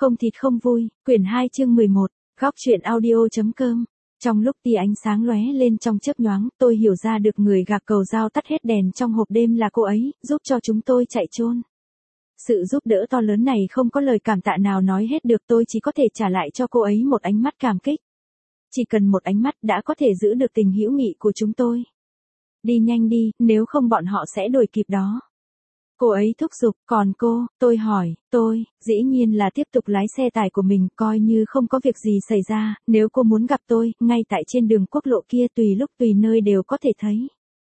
Không thịt không vui, quyển 2 chương 11, góc truyện audio.com. Trong lúc tia ánh sáng lóe lên trong chớp nhoáng, tôi hiểu ra được người gạc cầu dao tắt hết đèn trong hộp đêm là cô ấy, giúp cho chúng tôi chạy trốn. Sự giúp đỡ to lớn này không có lời cảm tạ nào nói hết được, tôi chỉ có thể trả lại cho cô ấy một ánh mắt cảm kích. Chỉ cần một ánh mắt đã có thể giữ được tình hữu nghị của chúng tôi. Đi nhanh đi, nếu không bọn họ sẽ đuổi kịp đó. Cô ấy thúc giục, còn cô, tôi hỏi, dĩ nhiên là tiếp tục lái xe tải của mình, coi như không có việc gì xảy ra, nếu cô muốn gặp tôi, ngay tại trên đường quốc lộ kia tùy lúc tùy nơi đều có thể thấy.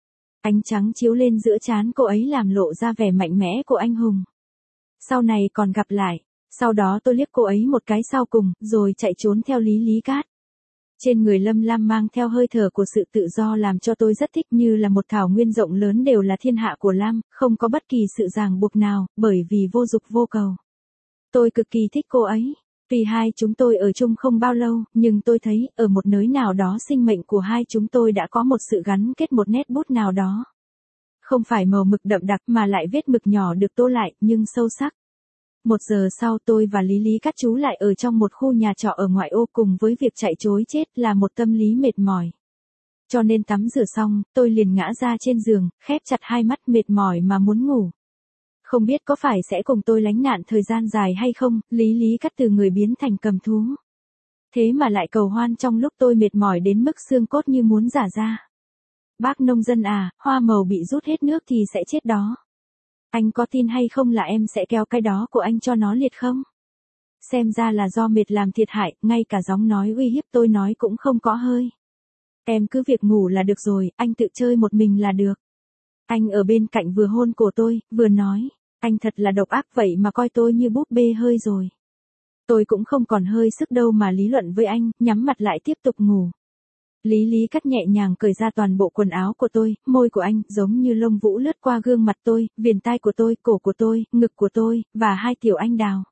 Ánh trắng chiếu lên giữa trán cô ấy làm lộ ra vẻ mạnh mẽ của anh hùng. Sau này còn gặp lại, sau đó tôi liếc cô ấy một cái sau cùng, rồi chạy trốn theo Lý Cát. Trên người Lâm Lam mang theo hơi thở của sự tự do làm cho tôi rất thích, như là một thảo nguyên rộng lớn đều là thiên hạ của Lam, không có bất kỳ sự ràng buộc nào, bởi vì vô dục vô cầu. Tôi cực kỳ thích cô ấy. Tuy hai chúng tôi ở chung không bao lâu, nhưng tôi thấy, ở một nơi nào đó sinh mệnh của hai chúng tôi đã có một sự gắn kết, một nét bút nào đó. Không phải màu mực đậm đặc mà lại vết mực nhỏ được tô lại, nhưng sâu sắc. 1 giờ sau tôi và Lý Cát trú lại ở trong một khu nhà trọ ở ngoại ô, cùng với việc chạy trối chết là một tâm lý mệt mỏi. Cho nên tắm rửa xong, tôi liền ngã ra trên giường, khép chặt hai mắt mệt mỏi mà muốn ngủ. Không biết có phải sẽ cùng tôi lánh nạn thời gian dài hay không, Lý Cát từ người biến thành cầm thú. Thế mà lại cầu hoan trong lúc tôi mệt mỏi đến mức xương cốt như muốn rã ra. Bác nông dân à, hoa màu bị rút hết nước thì sẽ chết đó. Anh có tin hay không là em sẽ kéo cái đó của anh cho nó liệt không? Xem ra là do mệt làm thiệt hại, ngay cả giọng nói uy hiếp tôi nói cũng không có hơi. Em cứ việc ngủ là được rồi, anh tự chơi một mình là được. Anh ở bên cạnh vừa hôn cổ tôi, vừa nói, anh thật là độc ác, vậy mà coi tôi như búp bê hơi rồi. Tôi cũng không còn hơi sức đâu mà lý luận với anh, nhắm mặt lại tiếp tục ngủ. Lý Cát nhẹ nhàng cởi ra toàn bộ quần áo của tôi, môi của anh giống như lông vũ lướt qua gương mặt tôi, viền tai của tôi, cổ của tôi, ngực của tôi, và hai tiểu anh đào.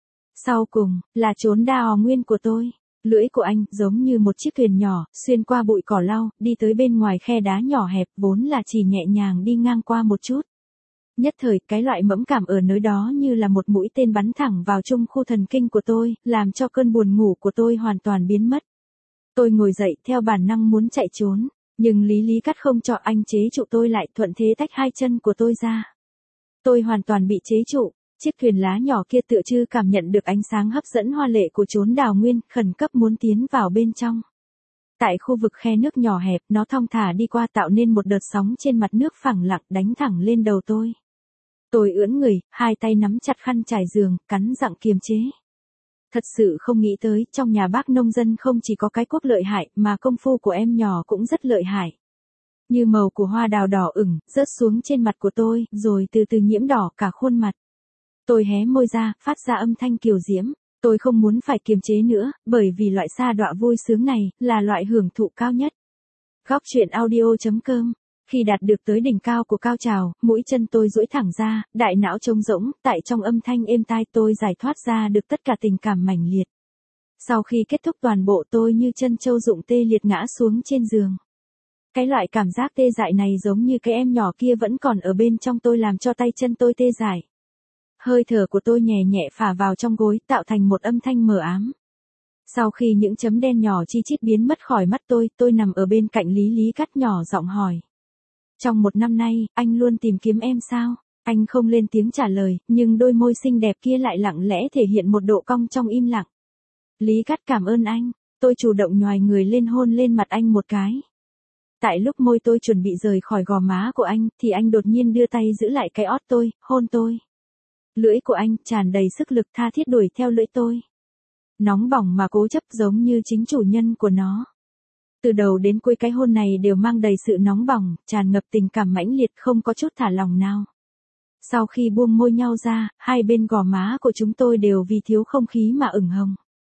Sau cùng, là chốn đào nguyên của tôi. Lưỡi của anh giống như một chiếc thuyền nhỏ, xuyên qua bụi cỏ lau, đi tới bên ngoài khe đá nhỏ hẹp, vốn là chỉ nhẹ nhàng đi ngang qua một chút. Nhất thời, cái loại mẫn cảm ở nơi đó như là một mũi tên bắn thẳng vào trung khu thần kinh của tôi, làm cho cơn buồn ngủ của tôi hoàn toàn biến mất. Tôi ngồi dậy theo bản năng muốn chạy trốn, nhưng Lý Cát không cho, anh chế trụ tôi lại, thuận thế tách hai chân của tôi ra. Tôi hoàn toàn bị chế trụ, chiếc thuyền lá nhỏ kia tựa như cảm nhận được ánh sáng hấp dẫn hoa lệ của chốn đào nguyên, khẩn cấp muốn tiến vào bên trong. Tại khu vực khe nước nhỏ hẹp, nó thong thả đi qua tạo nên một đợt sóng trên mặt nước phẳng lặng đánh thẳng lên đầu tôi. Tôi ưỡn người, hai tay nắm chặt khăn trải giường, cắn răng kiềm chế. Thật sự không nghĩ tới, trong nhà bác nông dân không chỉ có cái quốc lợi hại, mà công phu của em nhỏ cũng rất lợi hại. Như màu của hoa đào đỏ ửng, rớt xuống trên mặt của tôi, rồi từ từ nhiễm đỏ cả khuôn mặt. Tôi hé môi ra, phát ra âm thanh kiều diễm. Tôi không muốn phải kiềm chế nữa, bởi vì loại sa đọa vui sướng này, là loại hưởng thụ cao nhất. Góc truyện audio.com. Khi đạt được tới đỉnh cao của cao trào, mũi chân tôi duỗi thẳng ra, đại não trống rỗng, tại trong âm thanh êm tai tôi giải thoát ra được tất cả tình cảm mãnh liệt. Sau khi kết thúc toàn bộ, tôi như chân trâu rụng tê liệt ngã xuống trên giường. Cái loại cảm giác tê dại này giống như cái em nhỏ kia vẫn còn ở bên trong tôi, làm cho tay chân tôi tê dại. Hơi thở của tôi nhẹ nhẹ phả vào trong gối, tạo thành một âm thanh mờ ám. Sau khi những chấm đen nhỏ chi chít biến mất khỏi mắt tôi nằm ở bên cạnh Lý Cát nhỏ giọng hỏi. Trong 1 năm nay, anh luôn tìm kiếm em sao? Anh không lên tiếng trả lời, nhưng đôi môi xinh đẹp kia lại lặng lẽ thể hiện một độ cong trong im lặng. Lý Cát cảm ơn anh. Tôi chủ động nhoài người lên hôn lên mặt anh một cái. Tại lúc môi tôi chuẩn bị rời khỏi gò má của anh, thì anh đột nhiên đưa tay giữ lại cái ót tôi, hôn tôi. Lưỡi của anh tràn đầy sức lực tha thiết đuổi theo lưỡi tôi. Nóng bỏng mà cố chấp giống như chính chủ nhân của nó. Từ đầu đến cuối cái hôn này đều mang đầy sự nóng bỏng, tràn ngập tình cảm mãnh liệt, không có chút thả lỏng nào. Sau khi buông môi nhau ra, hai bên gò má của chúng tôi đều vì thiếu không khí mà ửng hồng.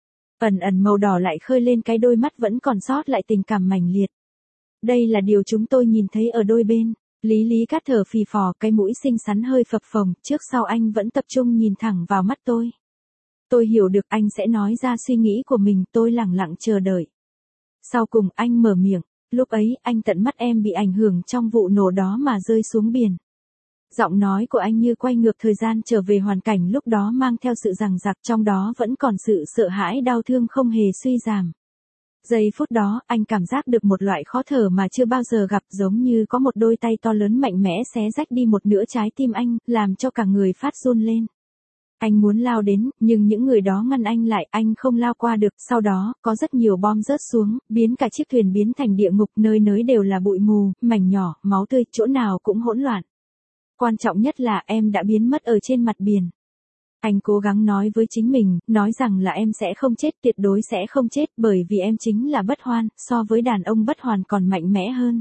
Ẩn ẩn màu đỏ lại khơi lên cái đôi mắt vẫn còn sót lại tình cảm mãnh liệt. Đây là điều chúng tôi nhìn thấy ở đôi bên. Lý Cát thở phì phò, cái mũi xinh xắn hơi phập phồng, trước sau anh vẫn tập trung nhìn thẳng vào mắt tôi. Tôi hiểu được anh sẽ nói ra suy nghĩ của mình, tôi lẳng lặng chờ đợi. Sau cùng anh mở miệng, lúc ấy anh tận mắt em bị ảnh hưởng trong vụ nổ đó mà rơi xuống biển. Giọng nói của anh như quay ngược thời gian trở về hoàn cảnh lúc đó mang theo sự giằng giặc, trong đó vẫn còn sự sợ hãi đau thương không hề suy giảm. Giây phút đó, anh cảm giác được một loại khó thở mà chưa bao giờ gặp, giống như có một đôi tay to lớn mạnh mẽ xé rách đi một nửa trái tim anh, làm cho cả người phát run lên. Anh muốn lao đến, nhưng những người đó ngăn anh lại, anh không lao qua được. Sau đó, có rất nhiều bom rớt xuống, biến cả chiếc thuyền biến thành địa ngục, nơi nới đều là bụi mù, mảnh nhỏ, máu tươi, chỗ nào cũng hỗn loạn. Quan trọng nhất là em đã biến mất ở trên mặt biển. Anh cố gắng nói với chính mình, nói rằng là em sẽ không chết, tuyệt đối sẽ không chết, bởi vì em chính là Bất Hoan, so với đàn ông Bất Hoàn còn mạnh mẽ hơn.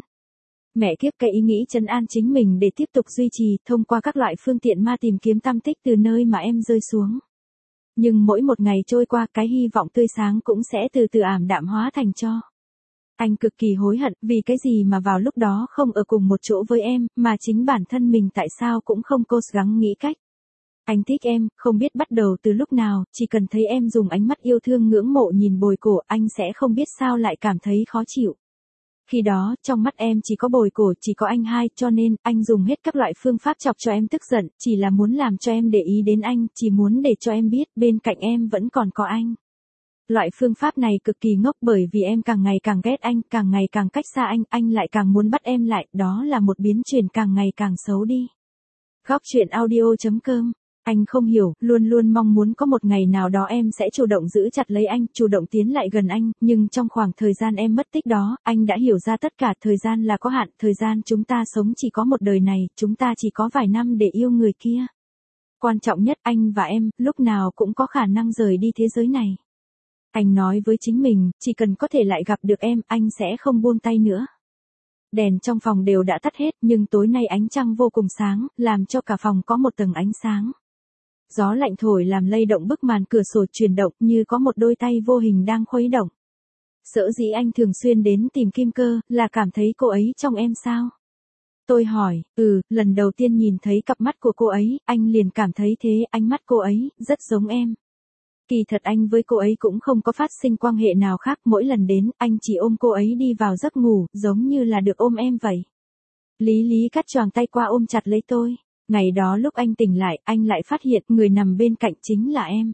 Mẹ kiếp, cái ý nghĩ trấn an chính mình để tiếp tục duy trì, thông qua các loại phương tiện ma tìm kiếm tăm tích từ nơi mà em rơi xuống. Nhưng mỗi một ngày trôi qua, cái hy vọng tươi sáng cũng sẽ từ từ ảm đạm hóa thành tro. Anh cực kỳ hối hận, vì cái gì mà vào lúc đó không ở cùng một chỗ với em, mà chính bản thân mình tại sao cũng không cố gắng nghĩ cách. Anh thích em, không biết bắt đầu từ lúc nào, chỉ cần thấy em dùng ánh mắt yêu thương ngưỡng mộ nhìn Bồi Cổ, anh sẽ không biết sao lại cảm thấy khó chịu. Khi đó, trong mắt em chỉ có Bồi Cổ, chỉ có anh hai, cho nên, anh dùng hết các loại phương pháp chọc cho em tức giận, chỉ là muốn làm cho em để ý đến anh, chỉ muốn để cho em biết, bên cạnh em vẫn còn có anh. Loại phương pháp này cực kỳ ngốc, bởi vì em càng ngày càng ghét anh, càng ngày càng cách xa anh lại càng muốn bắt em lại, đó là một biến chuyển càng ngày càng xấu đi. Góc truyện audio.com. Anh không hiểu, luôn luôn mong muốn có một ngày nào đó em sẽ chủ động giữ chặt lấy anh, chủ động tiến lại gần anh, nhưng trong khoảng thời gian em mất tích đó, anh đã hiểu ra tất cả, thời gian là có hạn, thời gian chúng ta sống chỉ có một đời này, chúng ta chỉ có vài năm để yêu người kia. Quan trọng nhất, anh và em, lúc nào cũng có khả năng rời đi thế giới này. Anh nói với chính mình, chỉ cần có thể lại gặp được em, anh sẽ không buông tay nữa. Đèn trong phòng đều đã tắt hết, nhưng tối nay ánh trăng vô cùng sáng, làm cho cả phòng có một tầng ánh sáng. Gió lạnh thổi làm lay động bức màn cửa sổ chuyển động, như có một đôi tay vô hình đang khuấy động. Sở dĩ anh thường xuyên đến tìm Kim Cơ, là cảm thấy cô ấy trong em sao? Tôi hỏi, lần đầu tiên nhìn thấy cặp mắt của cô ấy, anh liền cảm thấy thế, ánh mắt cô ấy, rất giống em. Kỳ thật anh với cô ấy cũng không có phát sinh quan hệ nào khác, mỗi lần đến, anh chỉ ôm cô ấy đi vào giấc ngủ, giống như là được ôm em vậy. Lý Lý Cắt choàng tay qua ôm chặt lấy tôi. Ngày đó lúc anh tỉnh lại, anh lại phát hiện người nằm bên cạnh chính là em.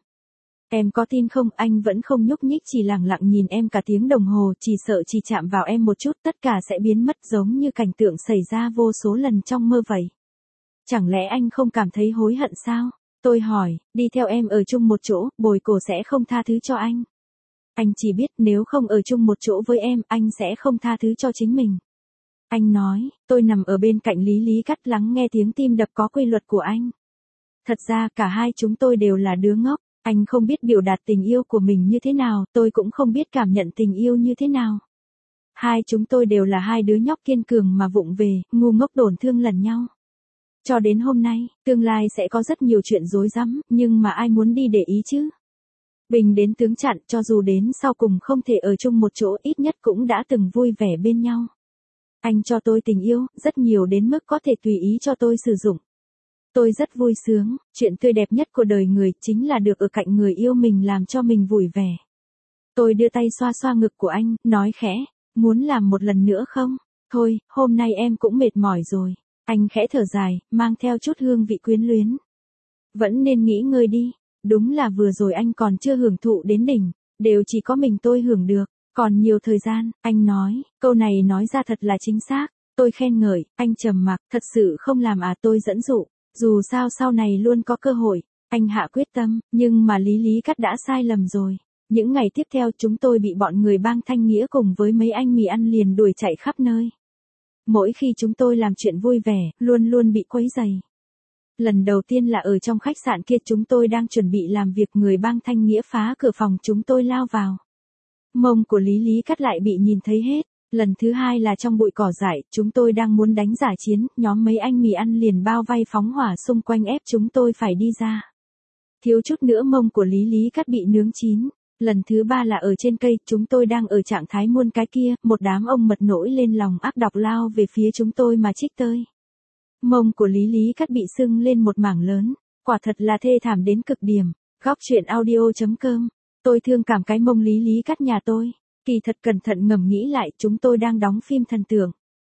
Em có tin không, anh vẫn không nhúc nhích, chỉ lặng lặng nhìn em cả tiếng đồng hồ, chỉ sợ chỉ chạm vào em một chút tất cả sẽ biến mất, giống như cảnh tượng xảy ra vô số lần trong mơ vậy. Chẳng lẽ anh không cảm thấy hối hận sao? Tôi hỏi, đi theo em ở chung một chỗ, Bồi Cổ sẽ không tha thứ cho anh. Anh chỉ biết nếu không ở chung một chỗ với em, anh sẽ không tha thứ cho chính mình. Anh nói, tôi nằm ở bên cạnh Lý Lý Cắt lắng nghe tiếng tim đập có quy luật của anh. Thật ra cả hai chúng tôi đều là đứa ngốc, anh không biết biểu đạt tình yêu của mình như thế nào, tôi cũng không biết cảm nhận tình yêu như thế nào. Hai chúng tôi đều là hai đứa nhóc kiên cường mà vụng về, ngu ngốc tổn thương lẫn nhau. Cho đến hôm nay, tương lai sẽ có rất nhiều chuyện rối rắm, nhưng mà ai muốn đi để ý chứ? Bình đến tướng chặn, cho dù đến sau cùng không thể ở chung một chỗ, ít nhất cũng đã từng vui vẻ bên nhau. Anh cho tôi tình yêu, rất nhiều đến mức có thể tùy ý cho tôi sử dụng. Tôi rất vui sướng, chuyện tươi đẹp nhất của đời người chính là được ở cạnh người yêu mình làm cho mình vui vẻ. Tôi đưa tay xoa xoa ngực của anh, nói khẽ, muốn làm một lần nữa không? Thôi, hôm nay em cũng mệt mỏi rồi. Anh khẽ thở dài, mang theo chút hương vị quyến luyến. Vẫn nên nghỉ ngơi đi, đúng là vừa rồi anh còn chưa hưởng thụ đến đỉnh, đều chỉ có mình tôi hưởng được. Còn nhiều thời gian, anh nói, câu này nói ra thật là chính xác. Tôi khen ngợi, anh trầm mặc, thật sự không làm tôi dẫn dụ. Dù sao sau này luôn có cơ hội. Anh hạ quyết tâm, nhưng mà Lý Lý Cắt đã sai lầm rồi. Những ngày tiếp theo chúng tôi bị bọn người bang Thanh Nghĩa cùng với mấy anh mì ăn liền đuổi chạy khắp nơi. Mỗi khi chúng tôi làm chuyện vui vẻ, luôn luôn bị quấy rầy. Lần đầu tiên là ở trong khách sạn kia, chúng tôi đang chuẩn bị làm việc, người bang Thanh Nghĩa phá cửa phòng chúng tôi lao vào. Mông của Lý Lý Cắt lại bị nhìn thấy hết. Lần thứ hai là trong bụi cỏ dại, chúng tôi đang muốn đánh giả chiến, nhóm mấy anh mì ăn liền bao vây phóng hỏa xung quanh ép chúng tôi phải đi ra. Thiếu chút nữa mông của Lý Lý Cắt bị nướng chín. Lần thứ ba là ở trên cây, chúng tôi đang ở trạng thái muôn cái kia, một đám ông mật nổi lên lòng ác độc lao về phía chúng tôi mà chích tơi. Mông của Lý Lý Cắt bị sưng lên một mảng lớn, quả thật là thê thảm đến cực điểm. Góc truyện audio.com. Tôi thương cảm cái mông Lý Lý Cắt nhà tôi. Kỳ thật cẩn thận ngẫm nghĩ lại, chúng tôi đang đóng phim thần tượng.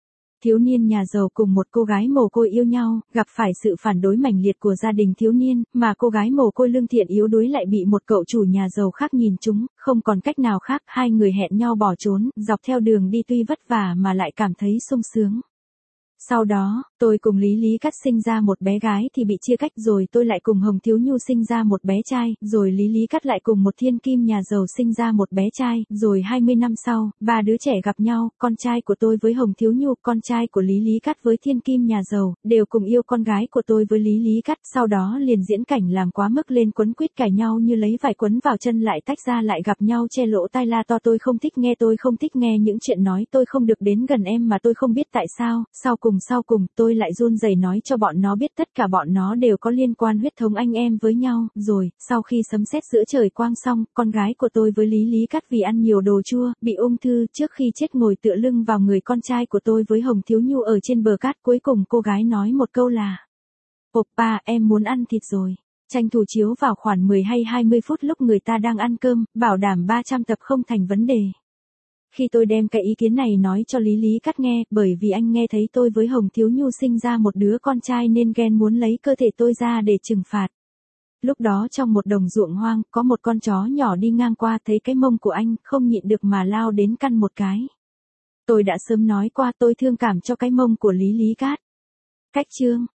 Thiếu niên nhà giàu cùng một cô gái mồ côi yêu nhau, gặp phải sự phản đối mãnh liệt của gia đình thiếu niên, mà cô gái mồ côi lương thiện yếu đuối lại bị một cậu chủ nhà giàu khác nhìn trúng, không còn cách nào khác, hai người hẹn nhau bỏ trốn, dọc theo đường đi tuy vất vả mà lại cảm thấy sung sướng. Sau đó, tôi cùng Lý Lý Cát sinh ra một bé gái thì bị chia cách, rồi tôi lại cùng Hồng Thiếu Nhu sinh ra một bé trai, rồi Lý Lý Cát lại cùng một thiên kim nhà giàu sinh ra một bé trai, rồi 20 năm sau, ba đứa trẻ gặp nhau, con trai của tôi với Hồng Thiếu Nhu, con trai của Lý Lý Cát với thiên kim nhà giàu, đều cùng yêu con gái của tôi với Lý Lý Cát, sau đó liền diễn cảnh làm quá mức lên quấn quýt cãi nhau như lấy vải quấn vào chân lại tách ra lại gặp nhau che lỗ tai la to tôi không thích nghe những chuyện nói tôi không được đến gần em mà tôi không biết tại sao, sau cùng tôi lại run rẩy nói cho bọn nó biết tất cả bọn nó đều có liên quan huyết thống anh em với nhau, rồi, sau khi sấm sét giữa trời quang xong, con gái của tôi với Lý Lý Cát vì ăn nhiều đồ chua, bị ung thư, trước khi chết ngồi tựa lưng vào người con trai của tôi với Hồng Thiếu Nhu ở trên bờ cát, cuối cùng cô gái nói một câu là: "Oppa, em muốn ăn thịt rồi." Tranh thủ chiếu vào khoảng 10 hay 20 phút lúc người ta đang ăn cơm, bảo đảm 300 tập không thành vấn đề. Khi tôi đem cái ý kiến này nói cho Lý Lý Cát nghe, bởi vì anh nghe thấy tôi với Hồng Thiếu Nhu sinh ra một đứa con trai nên ghen muốn lấy cơ thể tôi ra để trừng phạt. Lúc đó trong một đồng ruộng hoang, có một con chó nhỏ đi ngang qua thấy cái mông của anh, không nhịn được mà lao đến căn một cái. Tôi đã sớm nói qua tôi thương cảm cho cái mông của Lý Lý Cát. Cách chương